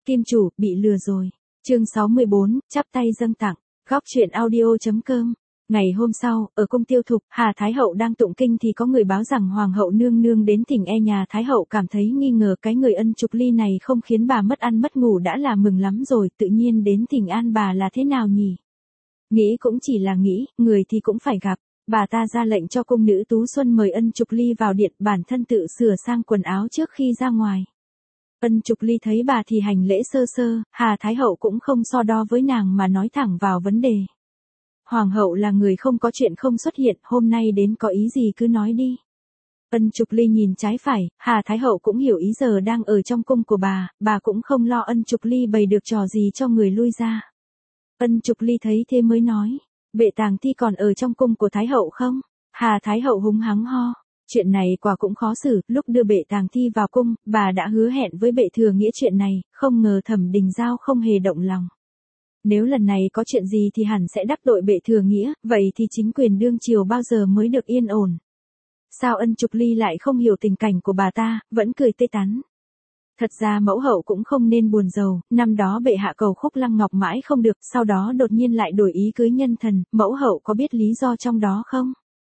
Kim chủ, bị lừa rồi. Chương 64, chắp tay dâng tặng. Góc truyện audio.com. Ngày hôm sau, ở cung Tiêu Thục, Hà Thái Hậu đang tụng kinh thì có người báo rằng Hoàng hậu nương nương đến thỉnh nhà Thái Hậu cảm thấy nghi ngờ cái người Ân Trục Ly này không khiến bà mất ăn mất ngủ đã là mừng lắm rồi, tự nhiên đến thỉnh an bà là thế nào nhỉ? Nghĩ cũng chỉ là nghĩ, người thì cũng phải gặp. Bà ta ra lệnh cho cung nữ Tú Xuân mời Ân Trục Ly vào điện, bản thân tự sửa sang quần áo trước khi ra ngoài. Ân Trục Ly thấy bà thì hành lễ sơ sơ, Hà Thái Hậu cũng không so đo với nàng mà nói thẳng vào vấn đề. Hoàng hậu là người không có chuyện không xuất hiện, hôm nay đến có ý gì cứ nói đi. Ân Trục Ly nhìn trái phải, Hà Thái Hậu cũng hiểu ý giờ đang ở trong cung của bà cũng không lo Ân Trục Ly bày được trò gì cho người lui ra. Ân Trục Ly thấy thế mới nói, Bệ Tàng Thi còn ở trong cung của Thái Hậu không? Hà Thái Hậu húng hắng ho. Chuyện này quả cũng khó xử, lúc đưa Bệ Tàng Thi vào cung, bà đã hứa hẹn với Bệ Thừa Nghĩa chuyện này, không ngờ Thẩm Đình Giao không hề động lòng. Nếu lần này có chuyện gì thì hẳn sẽ đắc tội Bệ Thừa Nghĩa, vậy thì chính quyền đương triều bao giờ mới được yên ổn? Sao Ân Trục Ly lại không hiểu tình cảnh của bà ta, vẫn cười tươi tắn? Thật ra mẫu hậu cũng không nên buồn rầu, năm đó bệ hạ cầu Khúc Lăng Ngọc mãi không được, sau đó đột nhiên lại đổi ý cưới nhân thần, mẫu hậu có biết lý do trong đó không?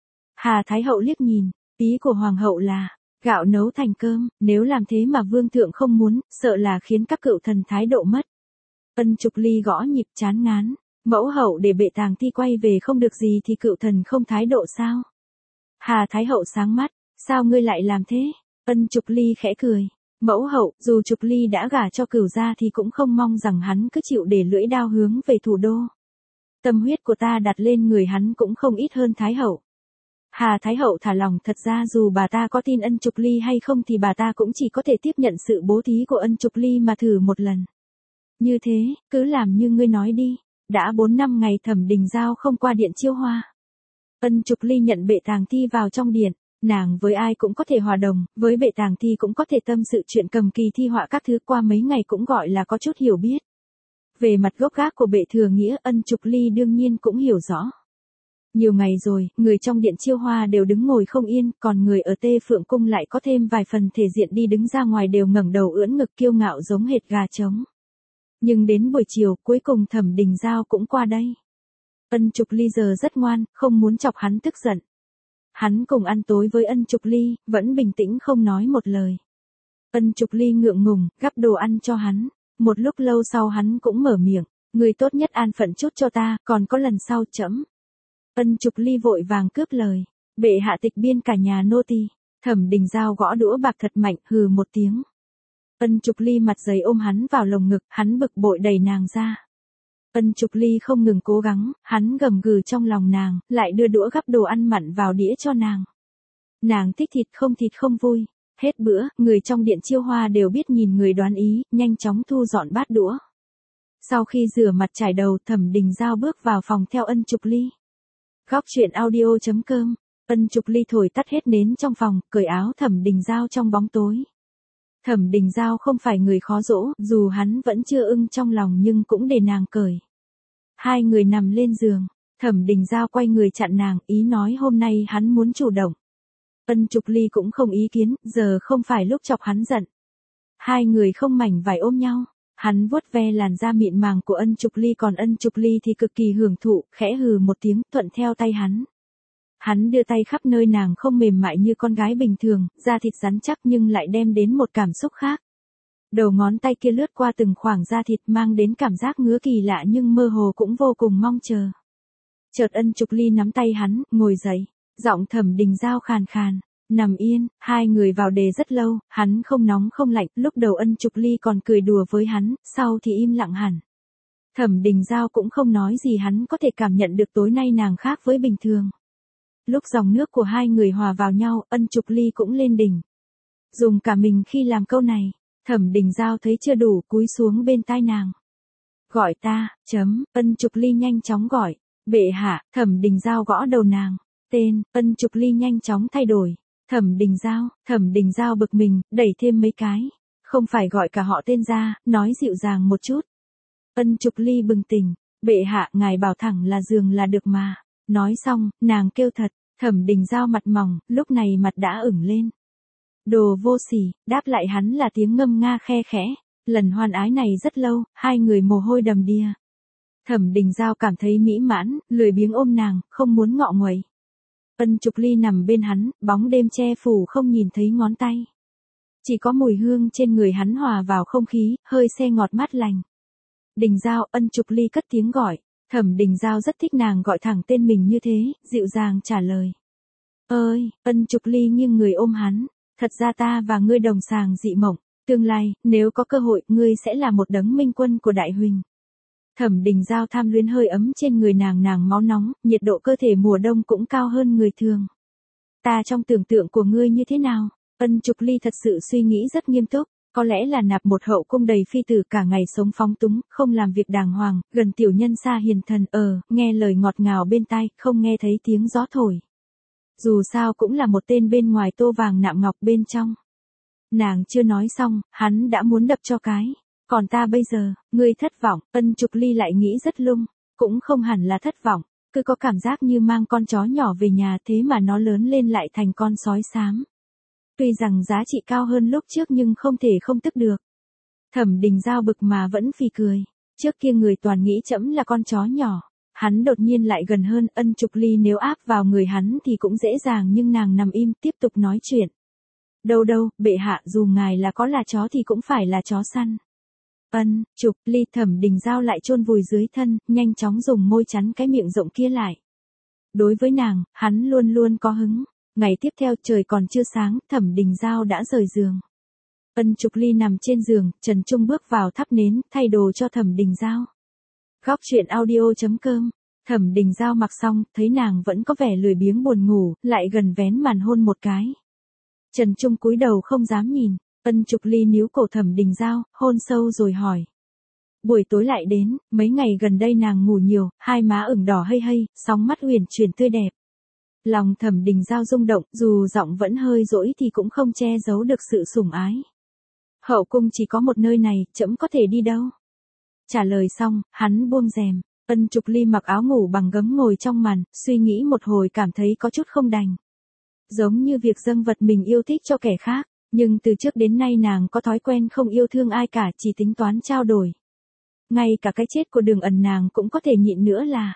Hà Thái Hậu liếc nhìn, ý của hoàng hậu là, gạo nấu thành cơm, nếu làm thế mà vương thượng không muốn, sợ là khiến các cựu thần thái độ mất. Ân Trục Ly gõ nhịp chán ngán, mẫu hậu để Bệ Tàng Thi quay về không được gì thì cựu thần không thái độ sao? Hà Thái Hậu sáng mắt, sao ngươi lại làm thế? Ân Trục Ly khẽ cười. Mẫu hậu, dù Trục Ly đã gả cho Cửu gia thì cũng không mong rằng hắn cứ chịu để lưỡi đao hướng về thủ đô. Tâm huyết của ta đặt lên người hắn cũng không ít hơn Thái Hậu. Hà Thái Hậu thả lòng, thật ra dù bà ta có tin Ân Trục Ly hay không thì bà ta cũng chỉ có thể tiếp nhận sự bố thí của Ân Trục Ly mà thử một lần. Như thế, cứ làm như ngươi nói đi. Đã 4 năm ngày Thẩm Đình Giao không qua điện Chiêu Hoa. Ân Trục Ly nhận Bệ Tàng Thi vào trong điện. Nàng với ai cũng có thể hòa đồng, với Bệ Tàng Thi cũng có thể tâm sự chuyện cầm kỳ thi họa các thứ, qua mấy ngày cũng gọi là có chút hiểu biết. Về mặt gốc gác của Bệ Thừa Nghĩa, Ân Trục Ly đương nhiên cũng hiểu rõ. Nhiều ngày rồi, người trong điện Chiêu Hoa đều đứng ngồi không yên, còn người ở Tê Phượng Cung lại có thêm vài phần thể diện đi đứng ra ngoài đều ngẩng đầu ưỡn ngực kiêu ngạo giống hệt gà trống. Nhưng đến buổi chiều, cuối cùng Thẩm Đình Giao cũng qua đây. Ân Trục Ly giờ rất ngoan, không muốn chọc hắn tức giận. Hắn cùng ăn tối với Ân Trục Ly, vẫn bình tĩnh không nói một lời. Ân Trục Ly ngượng ngùng, gắp đồ ăn cho hắn. Một lúc lâu sau hắn cũng mở miệng, người tốt nhất an phận chút cho ta, còn có lần sau chấm. Ân Trục Ly vội vàng cướp lời, bệ hạ tịch biên cả nhà nô tỳ. Thẩm Đình Giao gõ đũa bạc thật mạnh, hừ một tiếng. Ân Trục Ly mặt dày ôm hắn vào lồng ngực, hắn bực bội đẩy nàng ra. Ân Trục Ly không ngừng cố gắng, hắn gầm gừ trong lòng nàng, lại đưa đũa gắp đồ ăn mặn vào đĩa cho nàng. Nàng thích thịt không vui. Hết bữa, người trong điện Chiêu Hoa đều biết nhìn người đoán ý, nhanh chóng thu dọn bát đũa. Sau khi rửa mặt trải đầu, Thẩm Đình Giao bước vào phòng theo Ân Trục Ly. Góc truyện audio.com. Ân Trục Ly thổi tắt hết nến trong phòng, cởi áo Thẩm Đình Giao trong bóng tối. Thẩm Đình Giao không phải người khó dỗ, dù hắn vẫn chưa ưng trong lòng nhưng cũng để nàng cởi. Hai người nằm lên giường, Thẩm Đình Giao quay người chặn nàng, ý nói hôm nay hắn muốn chủ động. Ân Trục Ly cũng không ý kiến, giờ không phải lúc chọc hắn giận. Hai người không mảnh vải ôm nhau, hắn vuốt ve làn da mịn màng của Ân Trục Ly, còn Ân Trục Ly thì cực kỳ hưởng thụ, khẽ hừ một tiếng, thuận theo tay hắn. Hắn đưa tay khắp nơi nàng, không mềm mại như con gái bình thường, da thịt rắn chắc nhưng lại đem đến một cảm xúc khác. Đầu ngón tay kia lướt qua từng khoảng da thịt mang đến cảm giác ngứa kỳ lạ nhưng mơ hồ cũng vô cùng mong chờ. Chợt Ân Trục Ly nắm tay hắn, ngồi dậy, giọng Thẩm Đình Giao khàn khàn, nằm yên, hai người vào đề rất lâu, hắn không nóng không lạnh, lúc đầu Ân Trục Ly còn cười đùa với hắn, sau thì im lặng hẳn. Thẩm Đình Giao cũng không nói gì, hắn có thể cảm nhận được tối nay nàng khác với bình thường. Lúc dòng nước của hai người hòa vào nhau, Ân Trục Ly cũng lên đỉnh. Dùng cả mình khi làm câu này, Thẩm Đình Giao thấy chưa đủ, cúi xuống bên tai nàng. Gọi ta, Ân Trục Ly nhanh chóng gọi, bệ hạ. Thẩm Đình Giao gõ đầu nàng, tên. Ân Trục Ly nhanh chóng thay đổi, Thẩm Đình Giao bực mình, đẩy thêm mấy cái. Không phải gọi cả họ tên ra, nói dịu dàng một chút. Ân Trục Ly bừng tỉnh, bệ hạ, ngài bảo thẳng là giường là được mà. Nói xong, nàng kêu thật, Thẩm Đình Giao mặt mỏng, lúc này mặt đã ửng lên. Đồ vô sỉ, đáp lại hắn là tiếng ngâm nga khe khẽ. Lần hoan ái này rất lâu, hai người mồ hôi đầm đìa. Thẩm Đình Giao cảm thấy mỹ mãn, lười biếng ôm nàng, không muốn ngọ nguậy. Ân Trục Ly nằm bên hắn, bóng đêm che phủ không nhìn thấy ngón tay. Chỉ có mùi hương trên người hắn hòa vào không khí, hơi se ngọt mát lành. Đình Giao, Ân Trục Ly cất tiếng gọi. Thẩm Đình Giao rất thích nàng gọi thẳng tên mình như thế, dịu dàng trả lời. Ơi, Ân Trục Ly nghiêng người ôm hắn. Thật ra ta và ngươi đồng sàng dị mộng. Tương lai, nếu có cơ hội, ngươi sẽ là một đấng minh quân của Đại Huỳnh. Thẩm Đình Giao tham luyến hơi ấm trên người nàng máu nóng, nhiệt độ cơ thể mùa đông cũng cao hơn người thường. Ta trong tưởng tượng của ngươi như thế nào? Ân Trục Ly thật sự suy nghĩ rất nghiêm túc, có lẽ là nạp một hậu cung đầy phi tử cả ngày sống phóng túng, không làm việc đàng hoàng, gần tiểu nhân xa hiền thần, nghe lời ngọt ngào bên tai, không nghe thấy tiếng gió thổi. Dù sao cũng là một tên bên ngoài tô vàng nạm ngọc bên trong. Nàng chưa nói xong, hắn đã muốn đập cho cái. Còn ta bây giờ, ngươi thất vọng, Ân Trục Ly lại nghĩ rất lung, cũng không hẳn là thất vọng, cứ có cảm giác như mang con chó nhỏ về nhà thế mà nó lớn lên lại thành con sói xám. Tuy rằng giá trị cao hơn lúc trước nhưng không thể không tức được. Thẩm Đình Giao bực mà vẫn phì cười, trước kia người toàn nghĩ trẫm là con chó nhỏ, hắn đột nhiên lại gần hơn, Ân Trục Ly nếu áp vào người hắn thì cũng dễ dàng nhưng nàng nằm im tiếp tục nói chuyện. Đâu đâu, bệ hạ dù ngài là chó thì cũng phải là chó săn. Ân Trục Ly, Thẩm Đình Giao lại chôn vùi dưới thân, nhanh chóng dùng môi chắn cái miệng rộng kia lại. Đối với nàng, hắn luôn luôn có hứng. Ngày tiếp theo trời còn chưa sáng, Thẩm Đình Giao đã rời giường. Ân Trục Ly nằm trên giường, Trần Trung bước vào thắp nến, thay đồ cho Thẩm Đình Giao. Góc truyện audio.com. Thẩm Đình Giao mặc xong, thấy nàng vẫn có vẻ lười biếng buồn ngủ, lại gần vén màn hôn một cái. Trần Trung cúi đầu không dám nhìn, Ân Trục Ly níu cổ Thẩm Đình Giao, hôn sâu rồi hỏi. Buổi tối lại đến, mấy ngày gần đây nàng ngủ nhiều, hai má ửng đỏ hây hây, sóng mắt uyển chuyển tươi đẹp. Lòng Thẩm Đình Giao rung động, dù giọng vẫn hơi dỗi thì cũng không che giấu được sự sủng ái. Hậu cung chỉ có một nơi này, trẫm có thể đi đâu? Trả lời xong, hắn buông rèm, Ân Trục Ly mặc áo ngủ bằng gấm ngồi trong màn, suy nghĩ một hồi cảm thấy có chút không đành. Giống như việc dâng vật mình yêu thích cho kẻ khác, nhưng từ trước đến nay nàng có thói quen không yêu thương ai cả, chỉ tính toán trao đổi. Ngay cả cái chết của Đường Ẩn nàng cũng có thể nhịn nữa là.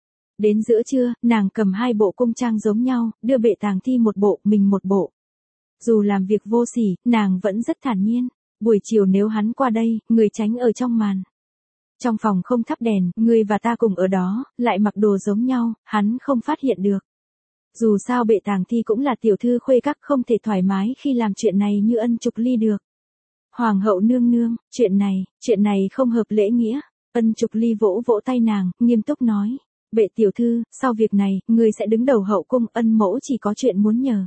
Đến giữa trưa, nàng cầm hai bộ cung trang giống nhau, đưa Bệ Tàng Thi một bộ, mình một bộ. Dù làm việc vô sỉ, nàng vẫn rất thản nhiên. Buổi chiều nếu hắn qua đây, người tránh ở trong màn. Trong phòng không thắp đèn, ngươi và ta cùng ở đó, lại mặc đồ giống nhau, hắn không phát hiện được. Dù sao Bệ Tàng Thi cũng là tiểu thư khuê các, không thể thoải mái khi làm chuyện này như Ân Trục Ly được. Hoàng hậu nương nương, chuyện này không hợp lễ nghĩa. Ân Trục Ly vỗ vỗ tay nàng, nghiêm túc nói. Bệ tiểu thư, sau việc này, ngươi sẽ đứng đầu hậu cung, ân mẫu chỉ có chuyện muốn nhờ.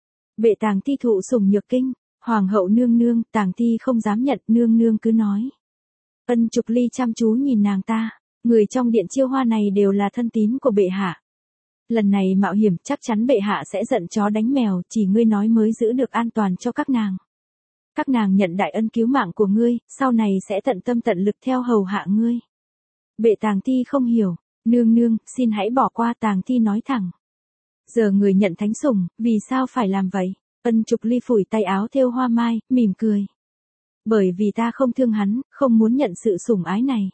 Bệ Tàng Thi thụ sủng nhược kinh, Hoàng hậu nương nương, Tàng Thi không dám nhận, nương nương cứ nói. Ân Trục Ly chăm chú nhìn nàng ta, người trong điện Chiêu Hoa này đều là thân tín của bệ hạ. Lần này mạo hiểm chắc chắn bệ hạ sẽ giận chó đánh mèo, chỉ ngươi nói mới giữ được an toàn cho các nàng. Các nàng nhận đại ân cứu mạng của ngươi, sau này sẽ tận tâm tận lực theo hầu hạ ngươi. Bệ Tàng Thi không hiểu, nương nương, xin hãy bỏ qua, Tàng Thi nói thẳng. Giờ người nhận thánh sủng, vì sao phải làm vậy? Ân Trục Ly phủi tay áo thêu hoa mai, mỉm cười. Bởi vì ta không thương hắn, không muốn nhận sự sủng ái này.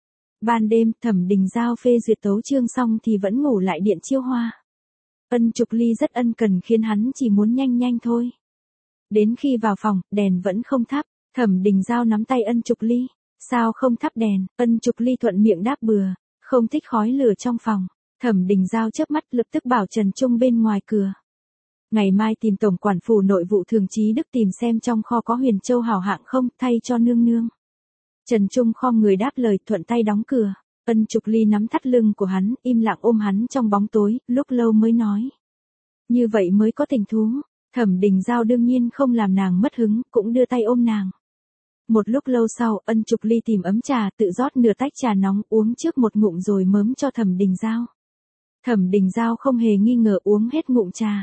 Ban đêm, Thẩm Đình Giao phê duyệt tấu chương xong thì vẫn ngủ lại điện Chiêu Hoa. Ân Trục Ly rất ân cần khiến hắn chỉ muốn nhanh nhanh thôi. Đến khi vào phòng, đèn vẫn không thắp, Thẩm Đình Giao nắm tay Ân Trục Ly. Sao không thắp đèn? Ân Trục Ly thuận miệng đáp bừa, không thích khói lửa trong phòng. Thẩm Đình Giao chớp mắt lập tức bảo Trần Trung bên ngoài cửa. Ngày mai tìm tổng quản phủ nội vụ Thường Chí Đức tìm xem trong kho có huyền châu hảo hạng không, thay cho nương nương. Trần Trung khom người đáp lời, thuận tay đóng cửa. Ân Trục Ly nắm thắt lưng của hắn, im lặng ôm hắn trong bóng tối, lúc lâu mới nói. Như vậy mới có tình thú. Thẩm Đình Giao đương nhiên không làm nàng mất hứng, cũng đưa tay ôm nàng. Một lúc lâu sau, Ân Trục Ly tìm ấm trà, tự rót nửa tách trà nóng, uống trước một ngụm rồi mớm cho Thẩm Đình Giao. Thẩm Đình Giao không hề nghi ngờ uống hết ngụm trà.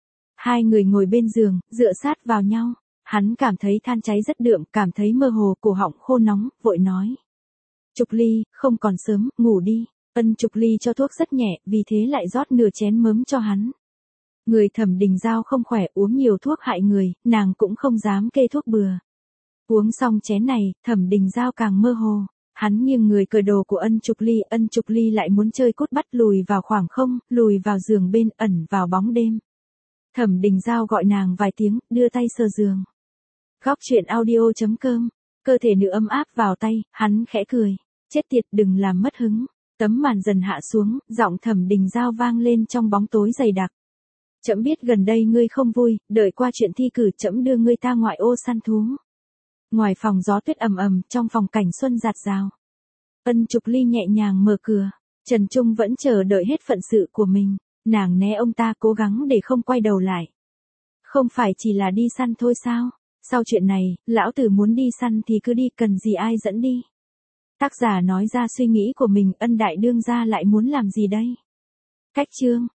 Hai người ngồi bên giường, dựa sát vào nhau. Hắn cảm thấy than cháy rất đượm, cảm thấy mơ hồ, cổ họng khô nóng, vội nói. Trục Ly, không còn sớm, ngủ đi. Ân Trục Ly cho thuốc rất nhẹ, vì thế lại rót nửa chén mớm cho hắn. Người Thẩm Đình Giao không khỏe, uống nhiều thuốc hại người, nàng cũng không dám kê thuốc bừa. Uống xong chén này, Thẩm Đình Giao càng mơ hồ. Hắn nghiêng người cởi đồ của Ân Trục Ly lại muốn chơi cút bắt lùi vào khoảng không, lùi vào giường bên, ẩn vào bóng đêm. Thẩm Đình Giao gọi nàng vài tiếng, đưa tay sờ giường. Góc chuyện audio.com, cơ thể nữ ấm áp vào tay, hắn khẽ cười. Chết tiệt, đừng làm mất hứng. Tấm màn dần hạ xuống, giọng Thẩm Đình Giao vang lên trong bóng tối dày đặc. Trẫm biết gần đây ngươi không vui, đợi qua chuyện thi cử trẫm đưa ngươi ta ngoại ô săn thú. Ngoài phòng gió tuyết ầm ầm, trong phòng cảnh xuân rạt rào. Ân Trục Ly nhẹ nhàng mở cửa, Trần Trung vẫn chờ đợi hết phận sự của mình, nàng né ông ta cố gắng để không quay đầu lại. Không phải chỉ là đi săn thôi sao? Sau chuyện này, lão tử muốn đi săn thì cứ đi, cần gì ai dẫn đi. Tác giả nói ra suy nghĩ của mình, Ân đại đương gia lại muốn làm gì đây? Cách chương